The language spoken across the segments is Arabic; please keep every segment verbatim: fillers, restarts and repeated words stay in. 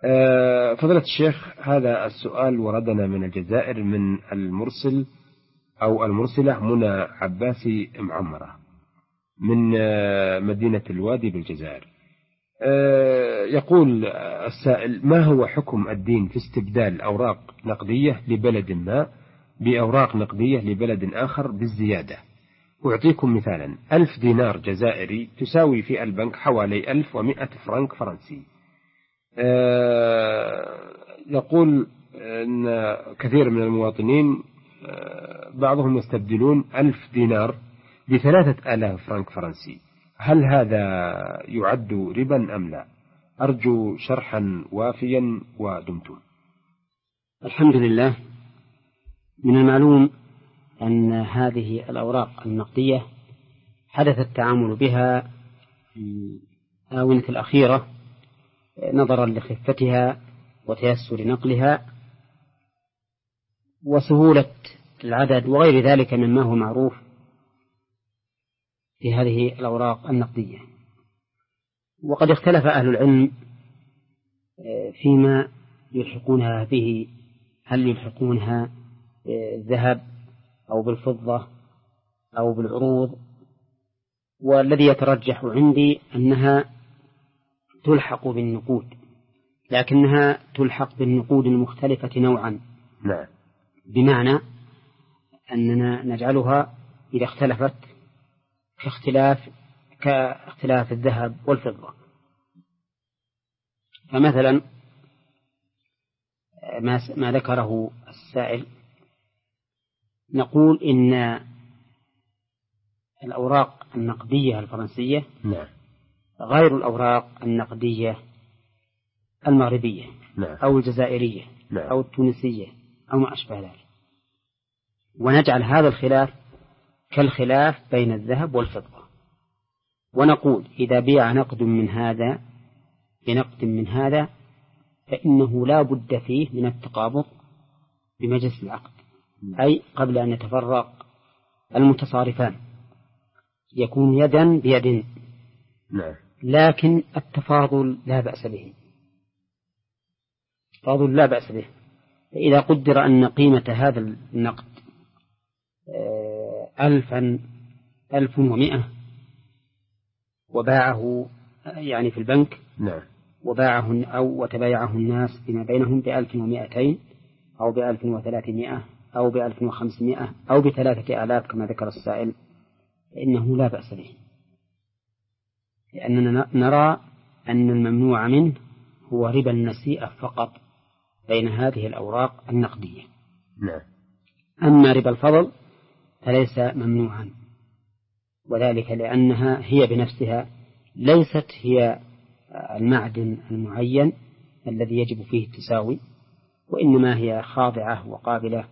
فضيلة الشيخ، هذا السؤال وردنا من الجزائر من المرسل أو المرسلة منى عباسي معمرة من مدينة الوادي بالجزائر. يقول السائل: ما هو حكم الدين في استبدال أوراق نقدية لبلد ما بأوراق نقدية لبلد آخر بالزيادة؟ أعطيكم مثالا: ألف دينار جزائري تساوي في البنك حوالي ألف ومئة فرنك فرنسي. يقول أن كثير من المواطنين بعضهم يستبدلون ألف دينار بثلاثة آلاف فرنك فرنسي، هل هذا يعد ربا أم لا؟ أرجو شرحا وافيا ودمتم. الحمد لله. من المعلوم أن هذه الأوراق النقدية حدث التعامل بها في الآونة الأخيرة نظرا لخفتها وتيسر نقلها وسهولة العدد وغير ذلك مما هو معروف في هذه الأوراق النقدية. وقد اختلف أهل العلم فيما يلحقونها به، هل يلحقونها بالذهب أو بالفضة أو بالعروض، والذي يترجح عندي أنها تلحق بالنقود، لكنها تلحق بالنقود المختلفة نوعا. نعم. بمعنى أننا نجعلها إذا اختلفت كاختلاف كاختلاف الذهب والفضة. فمثلا ما ما ذكره السائل نقول إن الأوراق النقدية الفرنسية نعم. غير الأوراق النقدية المغربية نعم. أو الجزائرية نعم. أو التونسية أو ما أشبه ذلك، ونجعل هذا الخلاف كالخلاف بين الذهب والفضة، ونقول إذا بيع نقد من هذا بنقد من هذا فإنه لا بد فيه من التقابض بمجلس العقد، أي قبل أن يتفرق المتصارفان يكون يدا بيد. نعم. لكن التفاضل لا بأس به، التفاضل لا بأس به. إذا قدر أن قيمة هذا النقد ألفا ألف ومئة وباعه يعني في البنك، نعم. وباعه أو وتبايعه الناس بما بينهم بألف ومئتين أو بألف وثلاثمائة أو بألف وخمسمائة أو بثلاثة آلاف كما ذكر السائل، فإنه لا بأس به، لأننا نرى أن الممنوع منه هو ربا النسيئة فقط بين هذه الأوراق النقدية. نعم. أما ربا الفضل فليس ممنوعا، وذلك لأنها هي بنفسها ليست هي المعدن المعين الذي يجب فيه التساوي، وإنما هي خاضعة وقابلة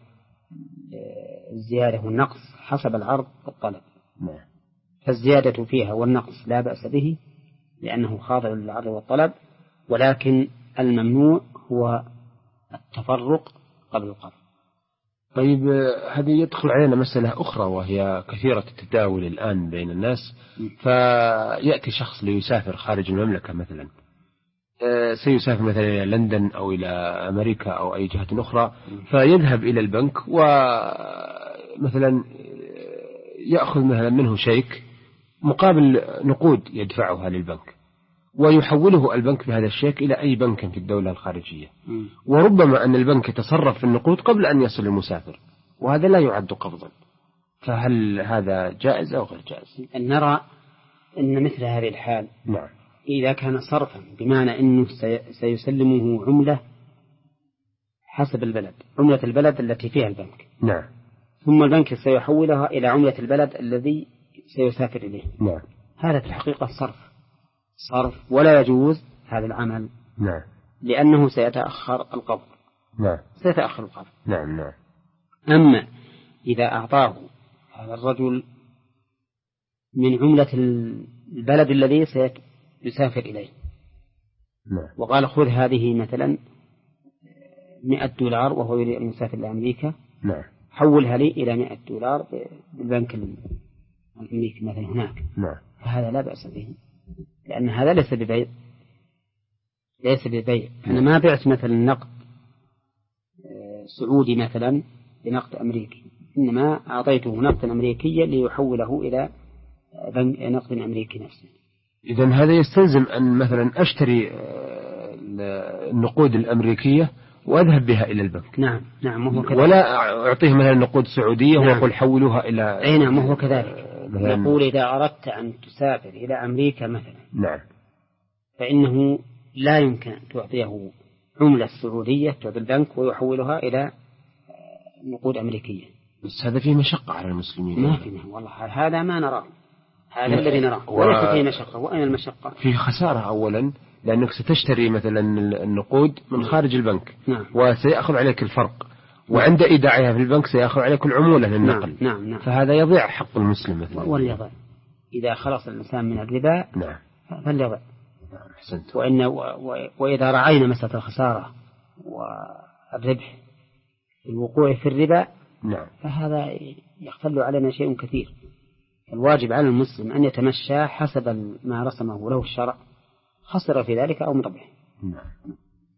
للزيادة والنقص حسب العرض والطلب. نعم. فالزيادة فيها والنقص لا بأس به لأنه خاضع للعرض والطلب، ولكن الممنوع هو التفرق قبل القبض. طيب، هذه يدخل علينا مسألة أخرى وهي كثيرة التداول الآن بين الناس. فيأتي شخص ليسافر خارج المملكة مثلا، سيسافر مثلا إلى لندن أو إلى أمريكا أو أي جهة أخرى، فيذهب إلى البنك ومثلا يأخذ مثلا منه شيك مقابل نقود يدفعها للبنك، ويحوله البنك بهذا الشيك إلى أي بنك في الدولة الخارجية، وربما أن البنك يتصرف في النقود قبل أن يصل المسافر، وهذا لا يعد قبضا. فهل هذا جائز أو غير جائز؟ نرى أن مثل هذه الحال نعم. إذا كان صرفا بمعنى أنه سيسلمه عملة حسب البلد، عملة البلد التي فيها البنك، نعم. ثم البنك سيحولها إلى عملة البلد الذي سيسافر إليه، نعم. هذا في الحقيقة صرف صرف ولا يجوز هذا العمل. نعم. لأنه سيتأخر القبض. نعم. سيتأخر القبض. نعم. نعم. أما إذا أعطاه هذا الرجل من عملة البلد الذي سيسافر إليه، نعم. وقال خذ هذه مثلا مئة دولار وهو يريد أن يسافر لأمريكا، نعم. حولها لي إلى مئة دولار بالبنك الأمريكي مثلا هناك، نعم. فهذا لا بأس به، لأن هذا ليس ببيع، ليس ببيع. أنا ما بعت مثلا نقد سعودي مثلا بنقد أمريكي، إنما أعطيته نقدا أمريكيا ليحوله إلى نقد أمريكي نفسه. إذن هذا يستلزم أن مثلا أشتري النقود الأمريكية وأذهب بها إلى البنك. نعم نعم وهو كذلك. ولا أعطيه مثلا نقود سعودية نعم. ويقول حولوها إلى. أي نعم وهو كذلك. نقول إذا أردت أن تسافر إلى أمريكا مثلا، نعم، فإنه لا يمكن أن تعطيه عملة سعودية تعطي البنك ويحولها إلى نقود أمريكية. بس هذا فيه مشقة على المسلمين. ما فيه والله، هذا ما نراه، هذا الذي نراه و... وليس فيه مشقة. وأين المشقة؟ فيه خسارة أولا، لأنك ستشتري مثلا النقود من خارج البنك. نعم. وسيأخذ عليك الفرق، وعند إيداعها في البنك سيأخذ عليك العمولة للنقل. نعم. نعم. نعم. فهذا يضيع حق المسلم مثلا. واليضع إذا خلص الإنسان من الربا. نعم. فليضع. نعم. أحسنت. وإن و... و... وإذا رعينا مسألة الخسارة والربح الوقوع في الربا، نعم، فهذا يختل علينا شيء كثير. الواجب على المسلم أن يتمشى حسب ما رسمه له الشرع، خسر في ذلك أو مربح. نعم.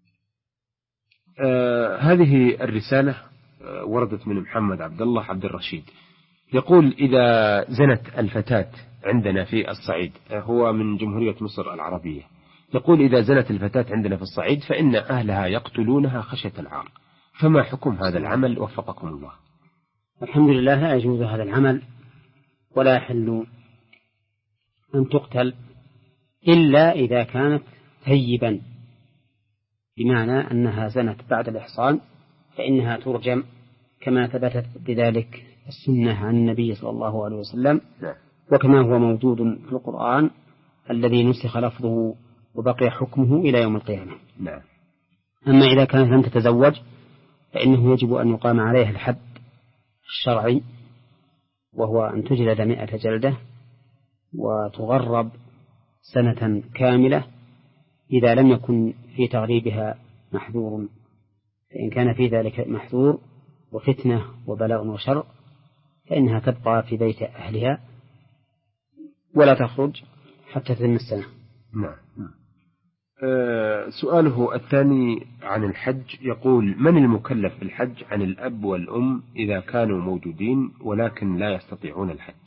آه هذه الرسالة آه وردت من محمد عبد الله عبد الرشيد، يقول: إذا زنت الفتاة عندنا في الصعيد، آه هو من جمهورية مصر العربية، يقول: إذا زنت الفتاة عندنا في الصعيد فإن أهلها يقتلونها خشية العار، فما حكم هذا العمل وفقكم الله؟ الحمد لله، لا يجوز هذا العمل ولا يحل أن تقتل إلا إذا كانت ثيبا، بمعنى أنها زنت بعد الإحصان فإنها ترجم، كما ثبتت بذلك السنة عن النبي صلى الله عليه وسلم، وكما هو موجود في القرآن الذي نسخ لفظه وبقي حكمه إلى يوم القيامة. نعم. أما إذا كانت لم تتزوج فإنه يجب أن يقام عليها الحد الشرعي، وهو أن تجلد مئة جلدة وتغرب سنة كاملة إذا لم يكن في تغريبها محذور، فإن كان في ذلك محذور وفتنة وبلاء وشر فإنها تبقى في بيت أهلها ولا تخرج حتى تتم السنة. نعم. أه سؤاله الثاني عن الحج، يقول: من المكلف بالحج عن الأب والأم إذا كانوا موجودين ولكن لا يستطيعون الحج؟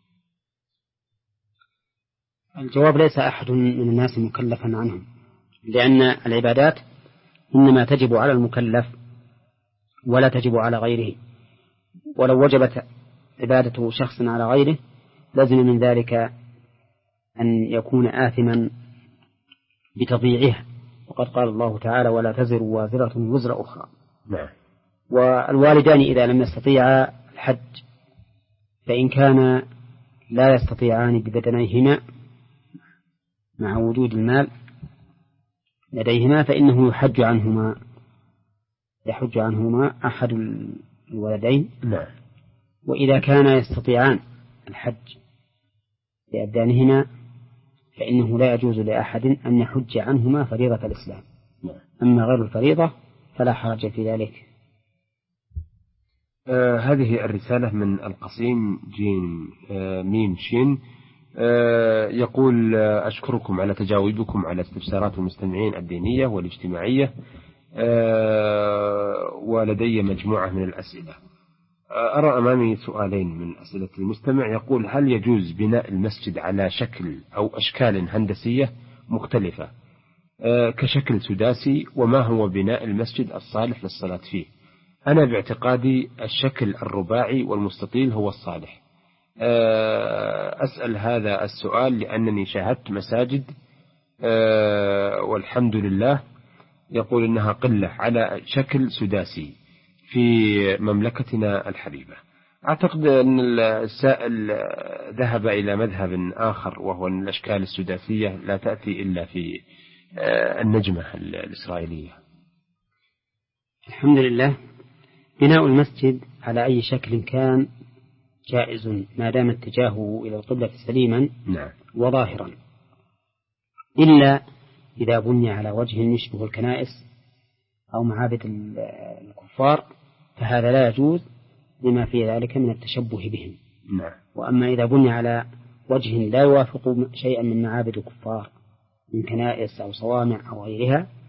الجواب: ليس أحد من الناس مكلفا عنهم، لأن العبادات إنما تجب على المكلف ولا تجب على غيره، ولو وجبت عبادة شخص على غيره لازم من ذلك أن يكون آثما بتضييعها، وقد قال الله تعالى: ولا تزر وازرة وزر أخرى. نعم. والوالدان إذا لم يستطيعا الحج فإن كان لا يستطيعان ببدنيهما مع وجود المال لديهما فإنه يحج عنهما يحج عنهما أحد الولدين. نعم. وإذا كان يستطيعان الحج بأبدانهما فإنه لا يجوز لأحد أن يحج عنهما فريضة الإسلام. نعم. أما غير الفريضة فلا حرج في ذلك. آه هذه الرسالة من القصيم جيم آه ميم شين، آه يقول: آه أشكركم على تجاوبكم على استفسارات المستمعين الدينية والاجتماعية، آه ولدي مجموعة من الأسئلة. آه أرى أمامي سؤالين من أسئلة المستمع، يقول: هل يجوز بناء المسجد على شكل أو أشكال هندسية مختلفة آه كشكل سداسي، وما هو بناء المسجد الصالح للصلاة فيه؟ أنا باعتقادي الشكل الرباعي والمستطيل هو الصالح. أسأل هذا السؤال لأنني شاهدت مساجد والحمد لله يقول إنها قلة على شكل سداسي في مملكتنا الحبيبة. أعتقد أن السائل ذهب إلى مذهب آخر، وهو أن الأشكال السداسية لا تأتي إلا في النجمة الإسرائيلية. الحمد لله، بناء المسجد على أي شكل كان جائز ما دام اتجاهه إلى القبلة سليما. نعم. وظاهرا، إلا إذا بني على وجه يشبه الكنائس أو معابد الكفار فهذا لا يجوز لما في ذلك من التشبه بهم. نعم. وأما إذا بني على وجه لا يوافق شيئا من معابد الكفار من كنائس أو صوامع أو غيرها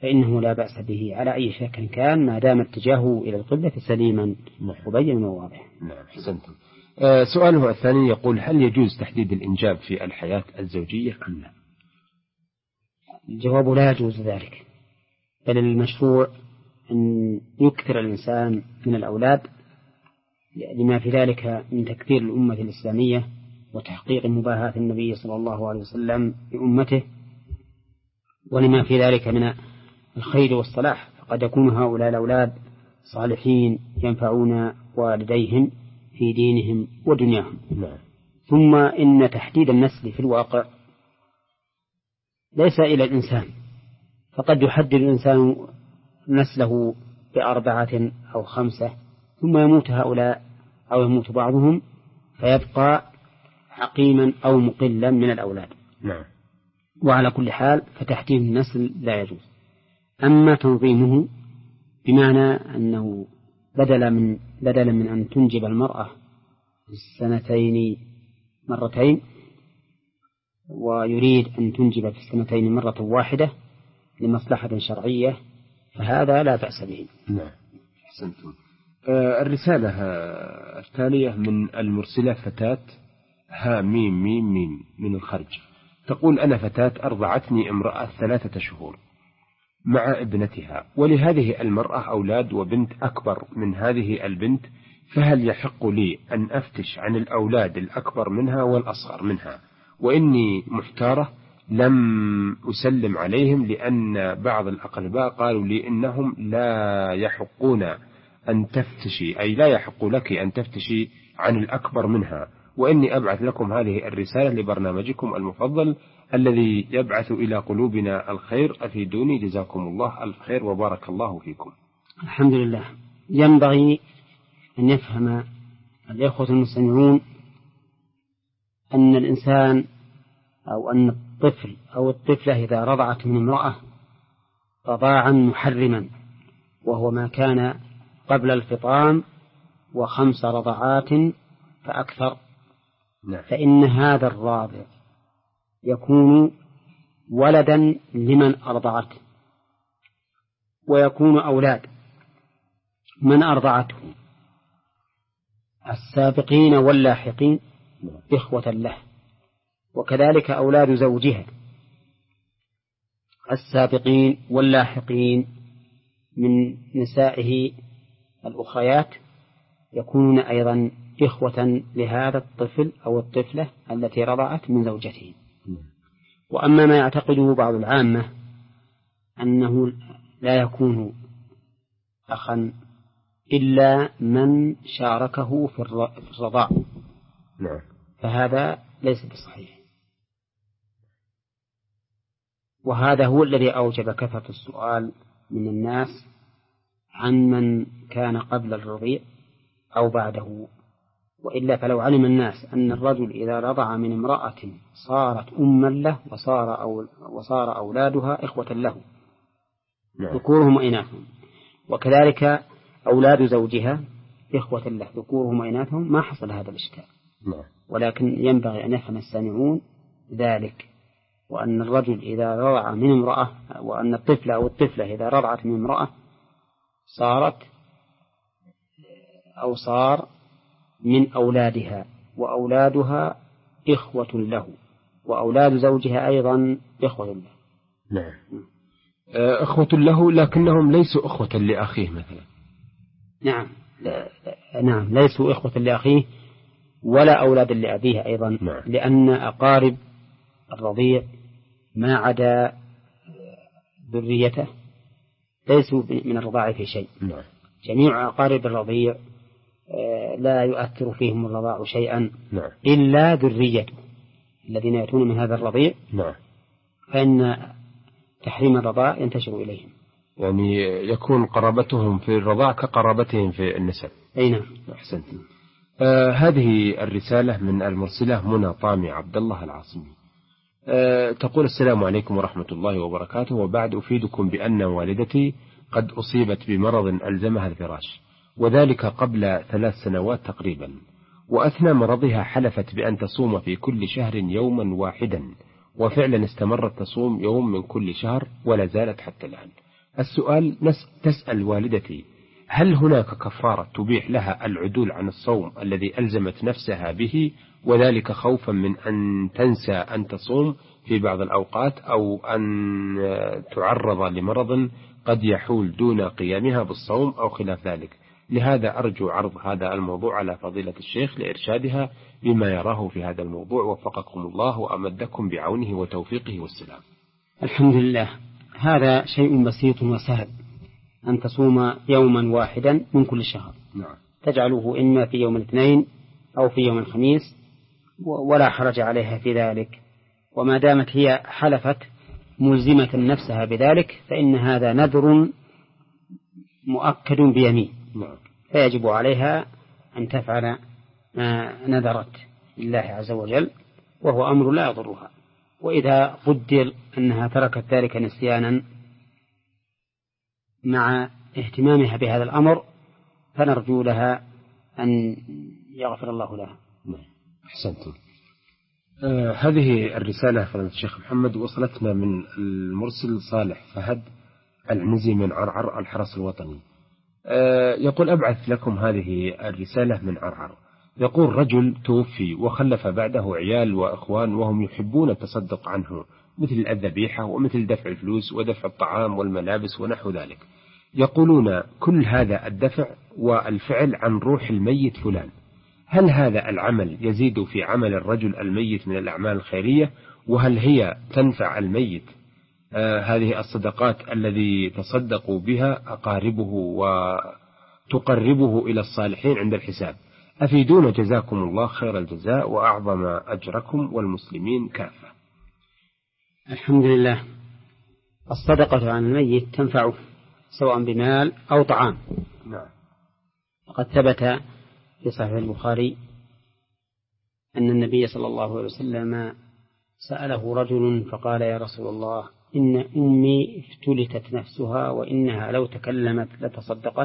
فإنه لا بأس به على أي شكل كان ما دام اتجاهه إلى القبلة سليما مبين وواضح. نعم حسنتم. آه سؤاله الثاني يقول: هل يجوز تحديد الإنجاب في الحياة الزوجية أم لا؟ الجواب: لا يجوز ذلك، بل المشروع أن يكثر الإنسان من الأولاد لما في ذلك من تكثير الأمة الإسلامية وتحقيق مباهاة النبي صلى الله عليه وسلم بأمته، ولما في ذلك من الخير والصلاح، فقد يكون هؤلاء الأولاد صالحين ينفعون والديهم في دينهم ودنياهم. نعم. ثم إن تحديد النسل في الواقع ليس إلى الإنسان، فقد يحدد الإنسان نسله بأربعة أو خمسة ثم يموت هؤلاء أو يموت بعضهم فيبقى عقيما أو مقلا من الأولاد. نعم. وعلى كل حال فتحديد النسل لا يجوز. أما تنظيمه بمعنى أنه بدلا من بدلا من أن تنجب المرأة في السنتين مرتين ويريد أن تنجب في السنتين مرة واحدة لمصلحة شرعية فهذا لا بأس به. نعم أحسنتم. آه الرسالة التالية من المرسلة فتاة ها ميم ميم ميم من الخرج، تقول: أنا فتاة أرضعتني امرأة ثلاثة شهور مع ابنتها، ولهذه المرأة أولاد وبنت أكبر من هذه البنت، فهل يحق لي أن أفتش عن الأولاد الأكبر منها والأصغر منها؟ وإني محتارة لم أسلم عليهم لأن بعض الأقرباء قالوا لي إنهم لا يحقون أن تفتشي، أي لا يحق لك أن تفتشي عن الأكبر منها، وإني أبعث لكم هذه الرسالة لبرنامجكم المفضل الذي يبعث إلى قلوبنا الخير، أفيدوني جزاكم الله ألف خير وبارك الله فيكم. الحمد لله. ينبغي أن يفهم الإخوة المستمعون أن الإنسان أو أن الطفل أو الطفلة إذا رضعت من امرأة رضاعا محرما وهو ما كان قبل الفطام وخمس رضعات فأكثر، فإن هذا الراضع يكون ولدا لمن أرضعته ويكون أولاد من أرضعته السابقين واللاحقين إخوة له، وكذلك أولاد زوجها السابقين واللاحقين من نسائه الأخريات يكونون أيضا إخوة لهذا الطفل أو الطفلة التي رضعت من زوجته. وأما ما يعتقده بعض العامة أنه لا يكون أخا إلا من شاركه في الرضاع فهذا ليس بصحيح، وهذا هو الذي أوجب كثرة السؤال من الناس عن من كان قبل الرضيع أو بعده. وإلا فلو علم الناس أن الرجل إذا رضع من امرأة صارت أما له وصار, أو وصار أولادها إخوة له ذكورهم وإناثهم، وكذلك أولاد زوجها إخوة له ذكورهم وإناثهم، ما حصل هذا الإشكال. ولكن ينبغي أن يفهم السامعون ذلك، وأن الرجل إذا رضع من امرأة وأن الطفل أو الطفلة إذا رضعت من امرأة صارت أو صار من أولادها، وأولادها إخوة له، وأولاد زوجها أيضا إخوة له. نعم. إخوة له لكنهم ليسوا إخوة لأخيه مثلا. نعم لا نعم ليسوا إخوة لأخيه ولا أولاد لأبيه أيضا. نعم. لأن أقارب الرضيع ما عدا ذريته ليسوا من الرضاع في شيء. نعم. جميع أقارب الرضيع لا يؤثر فيهم الرضاع شيئا. نعم. إلا ذريته الذين يأتون من هذا الرضيع. نعم. فإن تحريم الرضاع ينتشر إليهم، يعني يكون قرابتهم في الرضاع كقرابتهم في النسب. أي نعم. أحسنت. آه هذه الرسالة من المرسلة منى طامي عبد الله العاصمي. آه تقول: السلام عليكم ورحمة الله وبركاته، وبعد أفيدكم بأن والدتي قد أصيبت بمرض ألزمها الفراش، وذلك قبل ثلاث سنوات تقريبا، وأثناء مرضها حلفت بأن تصوم في كل شهر يوما واحدا، وفعلا استمرت تصوم يوم من كل شهر ولا زالت حتى الآن، السؤال: تسأل والدتي هل هناك كفارة تبيح لها العدول عن الصوم الذي ألزمت نفسها به، وذلك خوفا من أن تنسى أن تصوم في بعض الأوقات، أو أن تعرض لمرض قد يحول دون قيامها بالصوم أو خلاف ذلك. لهذا أرجو عرض هذا الموضوع على فضيلة الشيخ لإرشادها بما يراه في هذا الموضوع، وفقكم الله وأمدكم بعونه وتوفيقه والسلام. الحمد لله. هذا شيء بسيط وسهل، أن تصوم يوما واحدا من كل شهر. نعم. تجعله إما في يوم الاثنين أو في يوم الخميس، ولا حرج عليها في ذلك، وما دامت هي حلفت ملزمة نفسها بذلك فإن هذا نذر مؤكد بيمين. نعم. فيجب عليها أن تفعل ما نذرت لله عز وجل، وهو أمر لا يضرها. وإذا قدر أنها تركت ذلك نسيانا مع اهتمامها بهذا الأمر فنرجو لها أن يغفر الله لها. أحسنتم. آه هذه الرسالة فضيلة الشيخ محمد وصلتنا من المرسل صالح فهد العنزي من عرعر الحرس الوطني. آه يقول: أبعث لكم هذه الرسالة من عرعر. يقول: رجل توفي وخلف بعده عيال وأخوان وهم يحبون التصدق عنه، مثل الذبيحة ومثل دفع الفلوس ودفع الطعام والملابس ونحو ذلك. يقولون كل هذا الدفع والفعل عن روح الميت فلان. هل هذا العمل يزيد في عمل الرجل الميت من الأعمال الخيرية؟ وهل هي تنفع الميت آه هذه الصدقات الذي تصدقوا بها أقاربه وتقربه إلى الصالحين عند الحساب؟ أفيدونا جزاكم الله خير الجزاء وأعظم أجركم والمسلمين كافة. الحمد لله. الصدقة عن الميت تنفعه سواء بمال أو طعام. نعم. وقد ثبت في صحيح البخاري أن النبي صلى الله عليه وسلم سأله رجل فقال: يا رسول الله، إن أمي افتلتت نفسها وإنها لو تكلمت لتصدقت،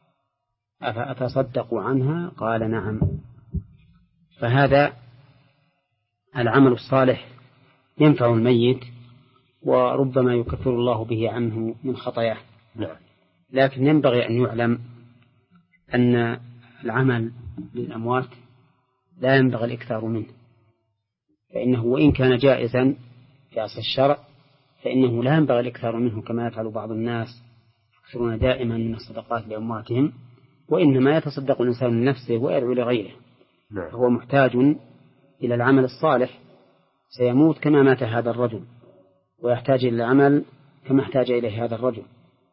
أفأتصدق عنها؟ قال: نعم. فهذا العمل الصالح ينفع الميت، وربما يكفر الله به عنه من خطاياه. نعم. لكن ينبغي أن يعلم أن العمل للأموات لا ينبغي الإكثار منه، فإنه وإن كان جائزا في أصل الشرع فإنه لا ينبغي الإكثار منه كما يفعل بعض الناس، يكثرون دائما من الصدقات لأمواتهم، وإنما يتصدق الإنسان من نفسه ويدعو لغيره. نعم. هو محتاج إلى العمل الصالح، سيموت كما مات هذا الرجل، ويحتاج إلى العمل كما احتاج إليه هذا الرجل،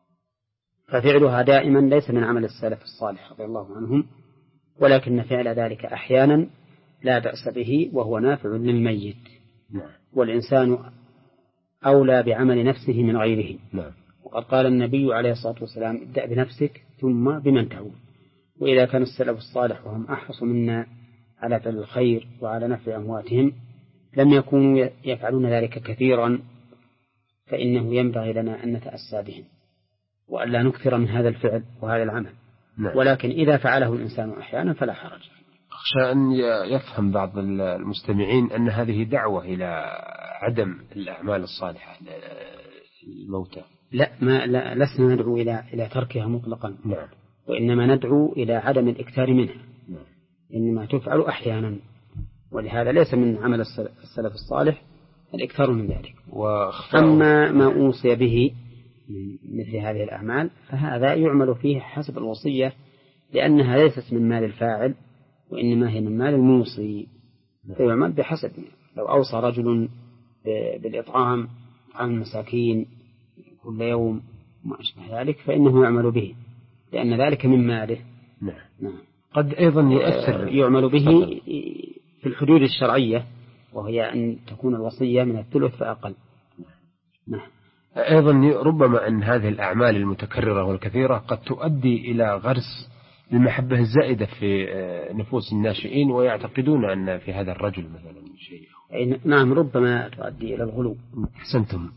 ففعلها دائما ليس من عمل السلف الصالح رضي الله عنهم، ولكن فعل ذلك أحيانا لا بأس به وهو نافع للميت. نعم. والإنسان أولى بعمل نفسه من غيره. نعم. وقد قال النبي عليه الصلاة والسلام: ابدأ بنفسك ثم بمن تعود. وإذا كان السلف الصالح وهم أحرص منا على فعل الخير وعلى نفع أمواتهم لم يكونوا يفعلون ذلك كثيرا، فإنه ينبغي لنا أن نتأسى بهم وألا نكثر من هذا الفعل وهذا العمل. نعم. ولكن إذا فعله الإنسان أحيانا فلا حرج. أخشى أن يفهم بعض المستمعين أن هذه دعوة إلى عدم الأعمال الصالحة للموتى. لا, ما لا لسنا ندعو إلى إلى تركها مطلقا. نعم. وإنما ندعو إلى عدم الإكثار منها. نعم. إنما تفعل أحيانا، ولهذا ليس من عمل السلف الصالح الإكثار من ذلك. أما ما أوصي به من مثل هذه الأعمال فهذا يعمل فيه حسب الوصية، لأنها ليست من مال الفاعل وإنما هي من مال الموصي، فيعمل بحسب. لو أوصى رجل بالإطعام عن المساكين كل يوم ما أشبه ذلك فإنه يعمل به، لأن ذلك من ماله. نعم. نعم. قد أيضا يؤثر يعمل به في الحدود الشرعية، وهي أن تكون الوصية من الثلث فأقل. نعم. أيضا ربما أن هذه الأعمال المتكررة والكثيرة قد تؤدي إلى غرس المحبة الزائدة في نفوس الناشئين، ويعتقدون أن في هذا الرجل مثلا شيء. نعم، ربما تؤدي إلى الغلو. أحسنتم.